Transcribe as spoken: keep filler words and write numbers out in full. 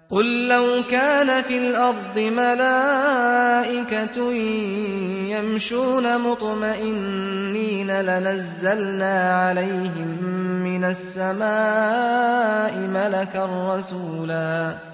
قُل لَّوْ كَانَ فِي الْأَرْضِ مَلَائِكَةٌ يَمْشُونَ مُطْمَئِنِّينَ لَنَزَّلْنَا عَلَيْهِم مِّنَ السَّمَاءِ مَلَكًا رَّسُولًا